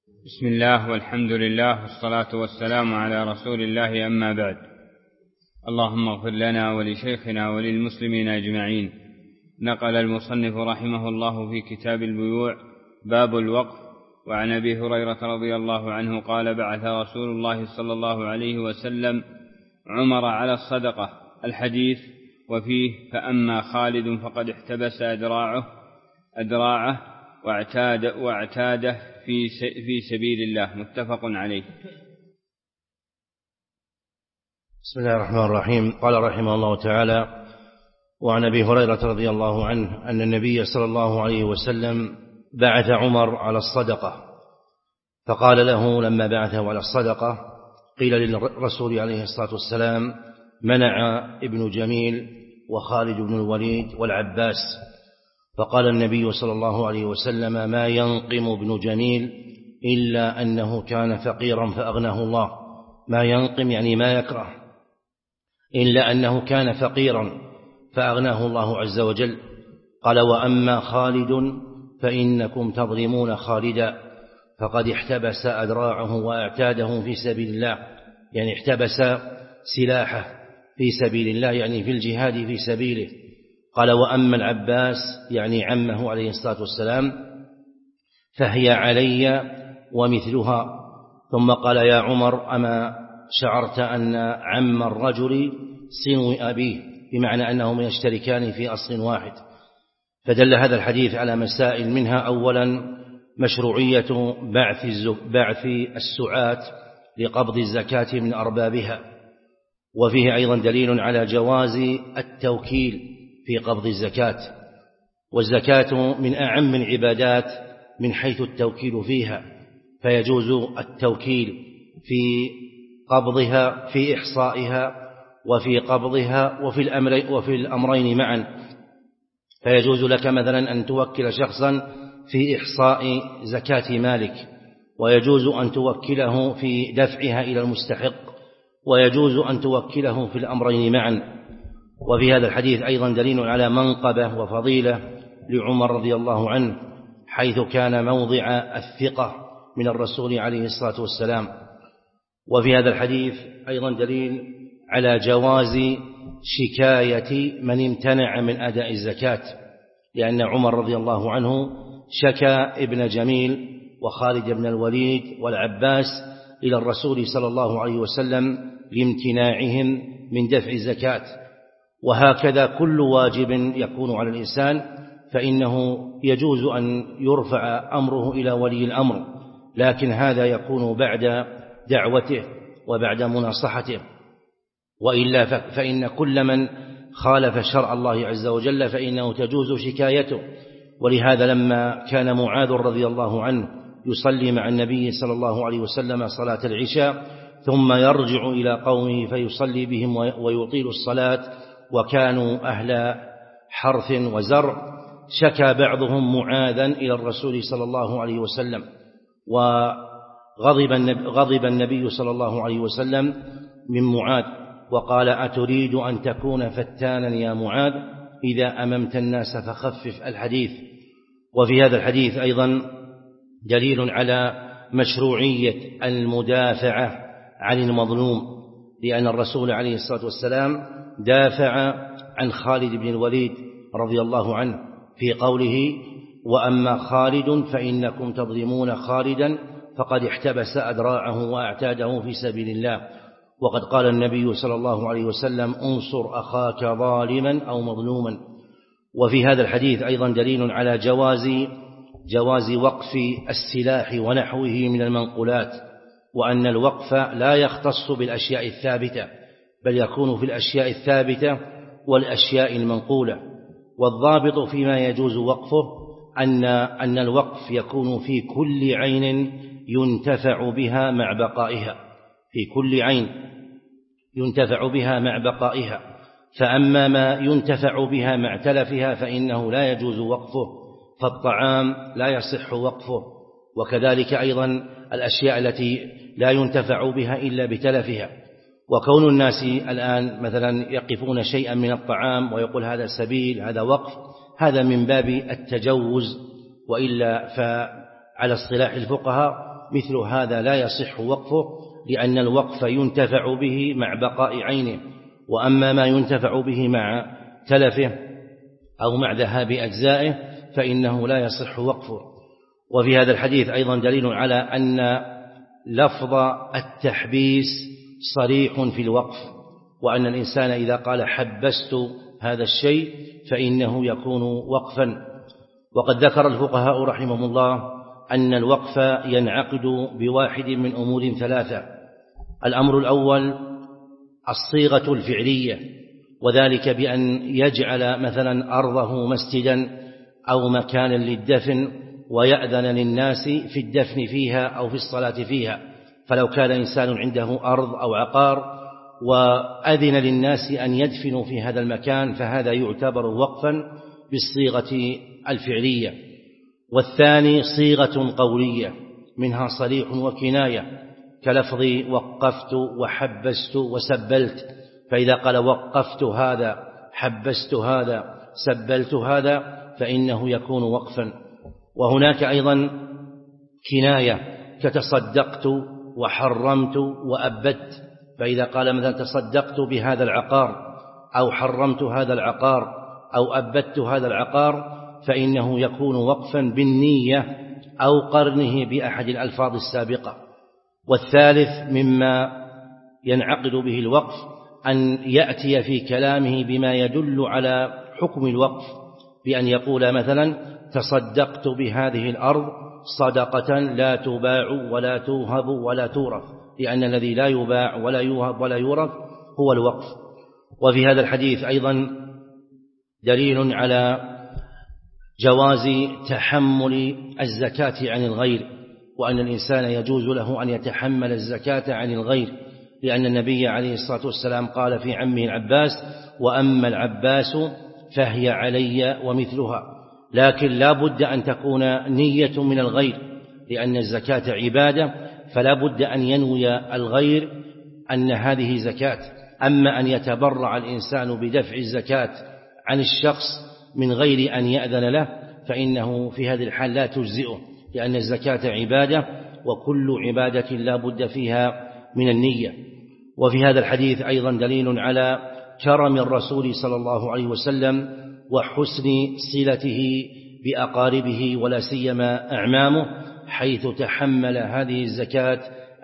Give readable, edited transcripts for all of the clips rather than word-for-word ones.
بسم الله والحمد لله والصلاة والسلام على رسول الله، أما بعد. اللهم اغفر لنا ولشيخنا وللمسلمين أجمعين. نقل المصنف رحمه الله في كتاب البيوع باب الوقف: وعن أبي هريرة رضي الله عنه قال: بعث رسول الله صلى الله عليه وسلم عمر على الصدقة، الحديث. وفيه: فأما خالد فقد احتبس أدراعه واعتاده في سبيل الله، متفق عليه. بسم الله الرحمن الرحيم. قال رحمه الله تعالى: وعن أبي هريرة رضي الله عنه أن النبي صلى الله عليه وسلم بعث عمر على الصدقة، فقال له لما بعثه على الصدقة: قيل للرسول عليه الصلاة والسلام: منع ابن جميل وخالد بن الوليد والعباس. فقال النبي صلى الله عليه وسلم: ما ينقم ابن جميل إلا أنه كان فقيرا فأغناه الله. ما ينقم يعني ما يكره، إلا أنه كان فقيرا فأغناه الله عز وجل. قال: وأما خالد فإنكم تظلمون خالدا، فقد احتبس أدراعه وأعتاده في سبيل الله، يعني احتبس سلاحه في سبيل الله، يعني في الجهاد في سبيله. قال: وأما العباس يعني عمه عليه الصلاة والسلام فهي علي ومثلها. ثم قال: يا عمر، أما شعرت أن عم الرجل صنو أبيه، بمعنى أنهم يشتركان في أصل واحد. فدل هذا الحديث على مسائل، منها أولا مشروعية بعث السعاة لقبض الزكاة من أربابها، وفيه أيضا دليل على جواز التوكيل في قبض الزكاة، والزكاة من أعم العبادات من حيث التوكيل فيها، فيجوز التوكيل في قبضها، في إحصائها وفي قبضها وفي الأمرين معا. فيجوز لك مثلا أن توكل شخصا في إحصاء زكاة مالك، ويجوز أن توكله في دفعها إلى المستحق، ويجوز أن توكله في الأمرين معا. وفي هذا الحديث أيضا دليل على منقبة وفضيلة لعمر رضي الله عنه، حيث كان موضع الثقة من الرسول عليه الصلاة والسلام. وفي هذا الحديث أيضا دليل على جواز شكاية من امتنع من أداء الزكاة، لأن عمر رضي الله عنه شكى ابن جميل وخالد بن الوليد والعباس إلى الرسول صلى الله عليه وسلم لامتناعهم من دفع الزكاة. وهكذا كل واجب يكون على الإنسان فإنه يجوز أن يرفع أمره إلى ولي الأمر، لكن هذا يكون بعد دعوته وبعد مناصحته، وإلا فإن كل من خالف شرع الله عز وجل فإنه تجوز شكايته. ولهذا لما كان معاذ رضي الله عنه يصلي مع النبي صلى الله عليه وسلم صلاة العشاء ثم يرجع إلى قومه فيصلي بهم ويطيل الصلاة، وكانوا أهل حرث وزرع، شكى بعضهم معاذا إلى الرسول صلى الله عليه وسلم، وغضب النبي صلى الله عليه وسلم من معاذ وقال: أتريد أن تكون فتانا يا معاذ؟ إذا أممت الناس فخفف الحديث. وفي هذا الحديث أيضا دليل على مشروعية المدافعة عن المظلوم، لأن الرسول عليه الصلاة والسلام دافع عن خالد بن الوليد رضي الله عنه في قوله: وأما خالد فإنكم تظلمون خالدا فقد احتبس أدراعه وأعتاده في سبيل الله. وقد قال النبي صلى الله عليه وسلم: انصر أخاك ظالما أو مظلوما. وفي هذا الحديث أيضا دليل على جواز وقف السلاح ونحوه من المنقولات، وأن الوقف لا يختص بالأشياء الثابتة، بل يكون في الأشياء الثابتة والأشياء المنقولة. والضابط فيما يجوز وقفه أن الوقف يكون في كل عين ينتفع بها مع بقائها، في كل عين ينتفع بها مع بقائها. فأما ما ينتفع بها مع تلفها فإنه لا يجوز وقفه، فالطعام لا يصح وقفه، وكذلك أيضا الأشياء التي لا ينتفع بها إلا بتلفها. وكون الناس الآن مثلا يقفون شيئا من الطعام ويقول هذا سبيل، هذا وقف، هذا من باب التجوز، وإلا فعلى اصطلاح الفقهاء مثل هذا لا يصح وقفه، لأن الوقف ينتفع به مع بقاء عينه، وأما ما ينتفع به مع تلفه أو مع ذهاب أجزائه فإنه لا يصح وقفه. وفي هذا الحديث أيضا دليل على أن لفظ التحبيس صريح في الوقف، وأن الإنسان إذا قال حبست هذا الشيء فإنه يكون وقفا. وقد ذكر الفقهاء رحمهم الله أن الوقف ينعقد بواحد من أمور ثلاثة. الأمر الأول الصيغة الفعلية، وذلك بأن يجعل مثلا أرضه مسجدا أو مكانا للدفن ويأذن للناس في الدفن فيها أو في الصلاة فيها. فلو كان إنسان عنده أرض أو عقار وأذن للناس أن يدفنوا في هذا المكان فهذا يعتبر وقفا بالصيغة الفعلية. والثاني صيغة قولية، منها صريح وكناية، كلفظ وقفت وحبست وسبلت، فإذا قال وقفت هذا حبست هذا سبلت هذا فإنه يكون وقفا. وهناك أيضا كناية كتصدقت وحرمت وأبدت، فإذا قال مثلا تصدقت بهذا العقار أو حرمت هذا العقار أو أبدت هذا العقار فإنه يكون وقفا بالنية أو قرنه بأحد الألفاظ السابقة. والثالث مما ينعقد به الوقف أن يأتي في كلامه بما يدل على حكم الوقف، بأن يقول مثلا تصدقت بهذه الأرض صدقة لا تباع ولا توهب ولا تورث، لأن الذي لا يباع ولا يوهب ولا يورث هو الوقف. وفي هذا الحديث أيضا دليل على جواز تحمل الزكاة عن الغير، وأن الإنسان يجوز له أن يتحمل الزكاة عن الغير، لأن النبي عليه الصلاة والسلام قال في عمه العباس وأما العباس فهي علي ومثلها، لكن لا بد أن تكون نية من الغير، لأن الزكاة عبادة فلا بد أن ينوي الغير أن هذه زكاة. أما أن يتبرع الإنسان بدفع الزكاة عن الشخص من غير أن يأذن له فإنه في هذه الحال لا تجزئه، لأن الزكاة عبادة وكل عبادة لا بد فيها من النية. وفي هذا الحديث أيضا دليل على كرم الرسول صلى الله عليه وسلم وحسن صلته بأقاربه ولا سيما أعمامه، حيث تحمل هذه الزكاة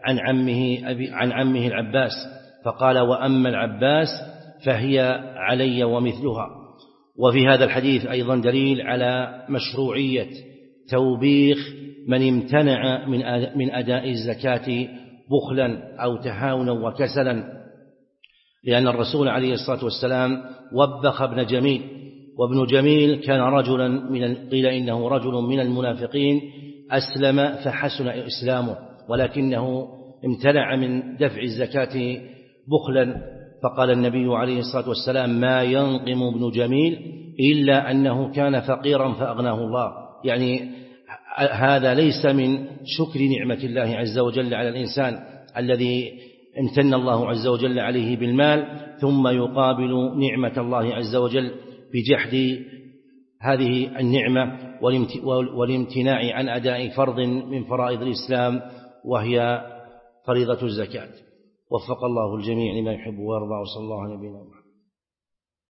عن عمه العباس، فقال وأما العباس فهي علي ومثلها. وفي هذا الحديث أيضا دليل على مشروعية توبيخ من امتنع من أداء الزكاة بخلا أو تهاونا وكسلا، لأن الرسول عليه الصلاة والسلام وبخ ابن جميل، وابن جميل كان رجلا قيل إنه رجل من المنافقين أسلم فحسن إسلامه، ولكنه امتنع من دفع الزكاة بخلا، فقال النبي عليه الصلاة والسلام ما ينقم ابن جميل إلا أنه كان فقيرا فأغناه الله. يعني هذا ليس من شكر نعمة الله عز وجل على الإنسان الذي امتن الله عز وجل عليه بالمال ثم يقابل نعمة الله عز وجل بجحد هذه النعمة والامتناع عن أداء فرض من فرائض الإسلام وهي فريضة الزكاة. وفق الله الجميع لما يحب ويرضى، وصلى الله على نبينا محمد.